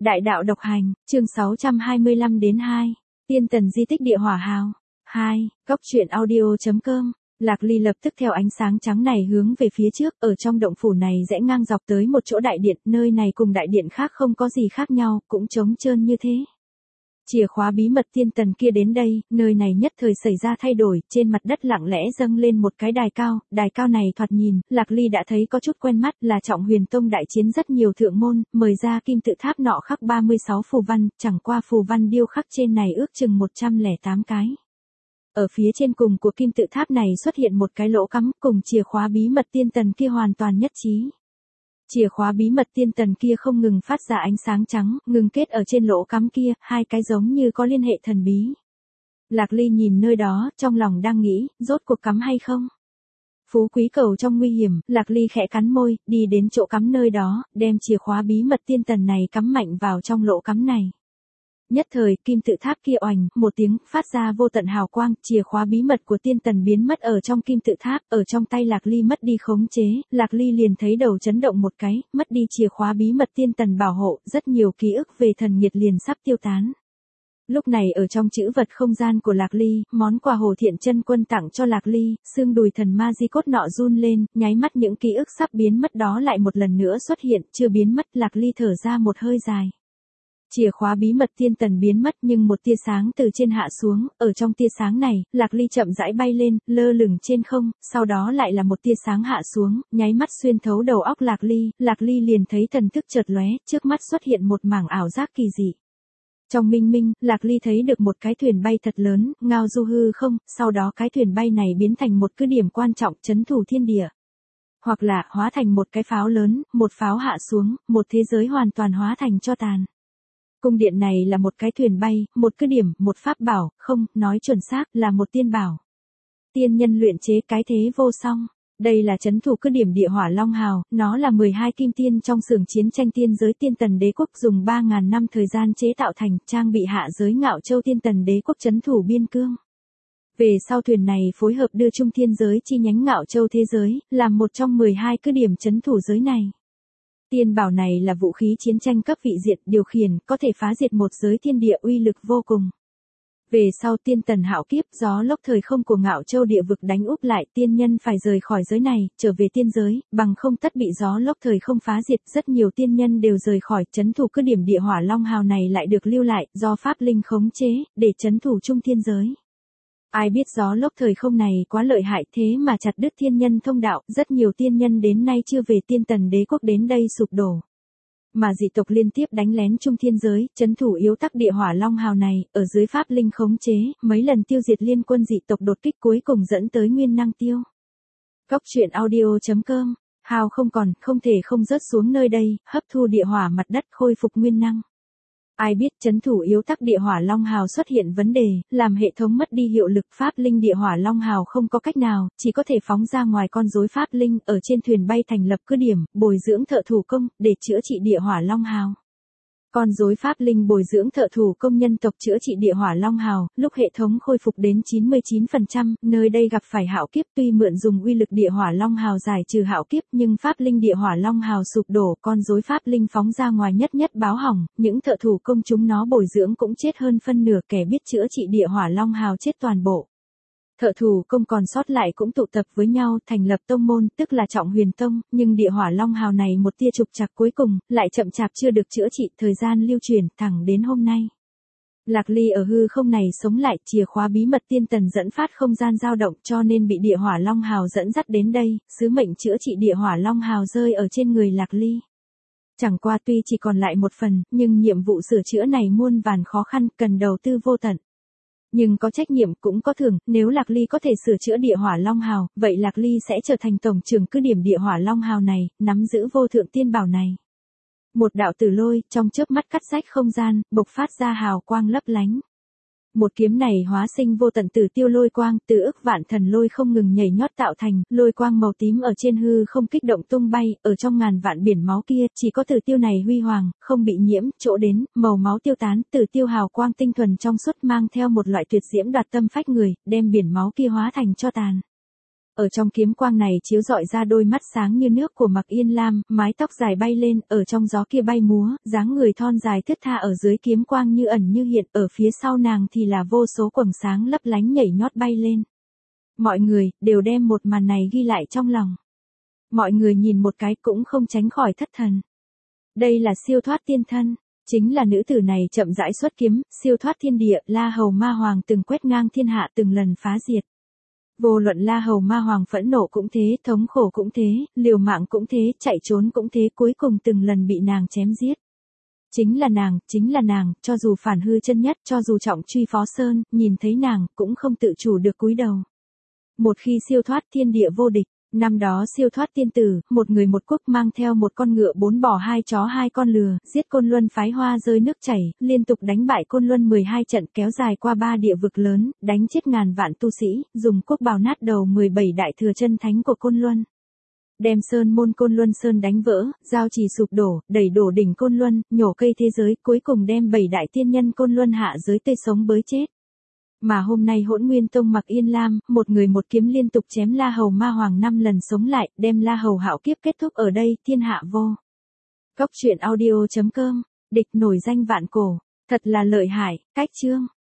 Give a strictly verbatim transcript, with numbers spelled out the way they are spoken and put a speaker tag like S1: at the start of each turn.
S1: Đại đạo độc hành, chương sáu trăm hai mươi lăm đến hai. Tiên tần di tích địa hỏa hào. hai. Góc truyện audio.com. Lạc Ly lập tức theo ánh sáng trắng này hướng về phía trước, ở trong động phủ này rẽ ngang dọc tới một chỗ đại điện, nơi này cùng đại điện khác không có gì khác nhau, cũng trống trơn như thế. Chìa khóa bí mật tiên tần kia đến đây, nơi này nhất thời xảy ra thay đổi, trên mặt đất lặng lẽ dâng lên một cái đài cao, đài cao này thoạt nhìn, Lạc Ly đã thấy có chút quen mắt, là Trọng Huyền Tông đại chiến rất nhiều thượng môn, mời ra kim tự tháp nọ khắc ba mươi sáu phù văn, chẳng qua phù văn điêu khắc trên này ước chừng một trăm lẻ tám cái. Ở phía trên cùng của kim tự tháp này xuất hiện một cái lỗ cắm, cùng chìa khóa bí mật tiên tần kia hoàn toàn nhất trí. Chìa khóa bí mật tiên tần kia không ngừng phát ra ánh sáng trắng, ngừng kết ở trên lỗ cắm kia, hai cái giống như có liên hệ thần bí. Lạc Ly nhìn nơi đó, trong lòng đang nghĩ, rốt cuộc cắm hay không? Phú quý cầu trong nguy hiểm, Lạc Ly khẽ cắn môi, đi đến chỗ cắm nơi đó, đem chìa khóa bí mật tiên tần này cắm mạnh vào trong lỗ cắm này. Nhất thời, kim tự tháp kia oành, một tiếng, phát ra vô tận hào quang, chìa khóa bí mật của tiên tần biến mất ở trong kim tự tháp, ở trong tay Lạc Ly mất đi khống chế, Lạc Ly liền thấy đầu chấn động một cái, mất đi chìa khóa bí mật tiên tần bảo hộ, rất nhiều ký ức về thần nhiệt liền sắp tiêu tán. Lúc này ở trong chữ vật không gian của Lạc Ly, món quà Hồ Thiện Chân Quân tặng cho Lạc Ly, xương đùi thần ma di cốt nọ run lên, nháy mắt những ký ức sắp biến mất đó lại một lần nữa xuất hiện, chưa biến mất, Lạc Ly thở ra một hơi dài. Chìa khóa bí mật tiên tần biến mất nhưng một tia sáng từ trên hạ xuống, ở trong tia sáng này, Lạc Ly chậm rãi bay lên, lơ lửng trên không, sau đó lại là một tia sáng hạ xuống, nháy mắt xuyên thấu đầu óc Lạc Ly, Lạc Ly liền thấy thần thức chợt lóe, trước mắt xuất hiện một mảng ảo giác kỳ dị. Trong minh minh, Lạc Ly thấy được một cái thuyền bay thật lớn, ngao du hư không, sau đó cái thuyền bay này biến thành một cứ điểm quan trọng trấn thủ thiên địa. Hoặc là hóa thành một cái pháo lớn, một pháo hạ xuống, một thế giới hoàn toàn hóa thành tro tàn. Cung điện này là một cái thuyền bay, một cứ điểm, một pháp bảo, không, nói chuẩn xác là một tiên bảo. Tiên nhân luyện chế cái thế vô song. Đây là trấn thủ cứ điểm địa hỏa Long Hào, nó là mười hai kim tiên trong xưởng chiến tranh tiên giới tiên tần đế quốc dùng ba ngàn năm thời gian chế tạo thành, trang bị hạ giới Ngạo Châu tiên tần đế quốc trấn thủ biên cương. Về sau thuyền này phối hợp đưa Trung Thiên giới chi nhánh Ngạo Châu thế giới, làm một trong mười hai cứ điểm trấn thủ giới này. Tiên bảo này là vũ khí chiến tranh cấp vị diện, điều khiển, có thể phá diệt một giới thiên địa uy lực vô cùng. Về sau tiên tần hạo kiếp, gió lốc thời không của Ngạo Châu địa vực đánh úp lại, tiên nhân phải rời khỏi giới này, trở về tiên giới, bằng không tất bị gió lốc thời không phá diệt, rất nhiều tiên nhân đều rời khỏi, trấn thủ cứ điểm địa hỏa Long Hào này lại được lưu lại, do pháp linh khống chế, để trấn thủ Trung Thiên giới. Ai biết gió lốc thời không này quá lợi hại thế mà chặt đứt thiên nhân thông đạo, rất nhiều tiên nhân đến nay chưa về tiên tần đế quốc đến đây sụp đổ. Mà dị tộc liên tiếp đánh lén Trung Thiên giới, trấn thủ yếu tắc địa hỏa Long Hào này, ở dưới pháp linh khống chế, mấy lần tiêu diệt liên quân dị tộc đột kích cuối cùng dẫn tới nguyên năng tiêu. Góc truyện audio.com. Hào không còn, không thể không rớt xuống nơi đây, hấp thu địa hỏa mặt đất khôi phục nguyên năng. Ai biết trấn thủ yếu tắc địa hỏa Long Hào xuất hiện vấn đề, làm hệ thống mất đi hiệu lực, pháp linh địa hỏa Long Hào không có cách nào, chỉ có thể phóng ra ngoài con rối pháp linh, ở trên thuyền bay thành lập cứ điểm, bồi dưỡng thợ thủ công, để chữa trị địa hỏa Long Hào. Con rối pháp linh bồi dưỡng thợ thủ công nhân tộc chữa trị địa hỏa Long Hào, lúc hệ thống khôi phục đến chín mươi chín phần trăm, nơi đây gặp phải hạo kiếp, tuy mượn dùng uy lực địa hỏa Long Hào giải trừ hạo kiếp, nhưng pháp linh địa hỏa Long Hào sụp đổ, con rối pháp linh phóng ra ngoài nhất nhất báo hỏng, những thợ thủ công chúng nó bồi dưỡng cũng chết hơn phân nửa, kẻ biết chữa trị địa hỏa Long Hào chết toàn bộ. Thợ thủ công còn sót lại cũng tụ tập với nhau, thành lập tông môn, tức là Trọng Huyền Tông, nhưng địa hỏa Long Hào này một tia trục trặc cuối cùng, lại chậm chạp chưa được chữa trị, thời gian lưu truyền, thẳng đến hôm nay. Lạc Ly ở hư không này sống lại, chìa khóa bí mật tiên tần dẫn phát không gian dao động cho nên bị địa hỏa Long Hào dẫn dắt đến đây, sứ mệnh chữa trị địa hỏa Long Hào rơi ở trên người Lạc Ly. Chẳng qua tuy chỉ còn lại một phần, nhưng nhiệm vụ sửa chữa này muôn vàn khó khăn, cần đầu tư vô tận. Nhưng có trách nhiệm cũng có thưởng, nếu Lạc Ly có thể sửa chữa địa hỏa Long Hào, vậy Lạc Ly sẽ trở thành tổng trưởng cứ điểm địa hỏa Long Hào này, nắm giữ vô thượng tiên bảo này. Một đạo tử lôi, trong chớp mắt cắt rách không gian, bộc phát ra hào quang lấp lánh. Một kiếm này hóa sinh vô tận tử tiêu lôi quang, từ ức vạn thần lôi không ngừng nhảy nhót tạo thành, lôi quang màu tím ở trên hư không kích động tung bay, ở trong ngàn vạn biển máu kia, chỉ có tử tiêu này huy hoàng, không bị nhiễm, chỗ đến, màu máu tiêu tán, tử tiêu hào quang tinh thuần trong suốt mang theo một loại tuyệt diễm đoạt tâm phách người, đem biển máu kia hóa thành tro tàn. Ở trong kiếm quang này chiếu rọi ra đôi mắt sáng như nước của Mạc Yên Lam, mái tóc dài bay lên, ở trong gió kia bay múa, dáng người thon dài thướt tha ở dưới kiếm quang như ẩn như hiện, ở phía sau nàng thì là vô số quầng sáng lấp lánh nhảy nhót bay lên. Mọi người, đều đem một màn này ghi lại trong lòng. Mọi người nhìn một cái cũng không tránh khỏi thất thần. Đây là siêu thoát tiên thân. Chính là nữ tử này chậm rãi xuất kiếm, siêu thoát thiên địa, La Hầu Ma Hoàng từng quét ngang thiên hạ từng lần phá diệt. Vô luận La Hầu Ma Hoàng phẫn nộ cũng thế, thống khổ cũng thế, liều mạng cũng thế, chạy trốn cũng thế, cuối cùng từng lần bị nàng chém giết. Chính là nàng, chính là nàng, cho dù phản hư chân nhất, cho dù trọng truy Phó Sơn, nhìn thấy nàng, cũng không tự chủ được cúi đầu. Một khi siêu thoát thiên địa vô địch, năm đó siêu thoát tiên tử, một người một quốc mang theo một con ngựa bốn bò hai chó hai con lừa, giết Côn Luân phái hoa rơi nước chảy, liên tục đánh bại Côn Luân mười hai trận kéo dài qua ba địa vực lớn, đánh chết ngàn vạn tu sĩ, dùng quốc bào nát đầu mười bảy đại thừa chân thánh của Côn Luân. Đem sơn môn Côn Luân Sơn đánh vỡ, giao trì sụp đổ, đẩy đổ đỉnh Côn Luân, nhổ cây thế giới, cuối cùng đem bảy đại tiên nhân Côn Luân hạ giới tươi sống bới chết. Mà hôm nay Hỗn Nguyên Tông Mạc Yên Lam, một người một kiếm liên tục chém La Hầu Ma Hoàng năm lần sống lại, đem La Hầu hạo kiếp kết thúc ở đây, thiên hạ vô. Cốc truyện audio chấm com, địch nổi danh vạn cổ, thật là lợi hại, cách chương.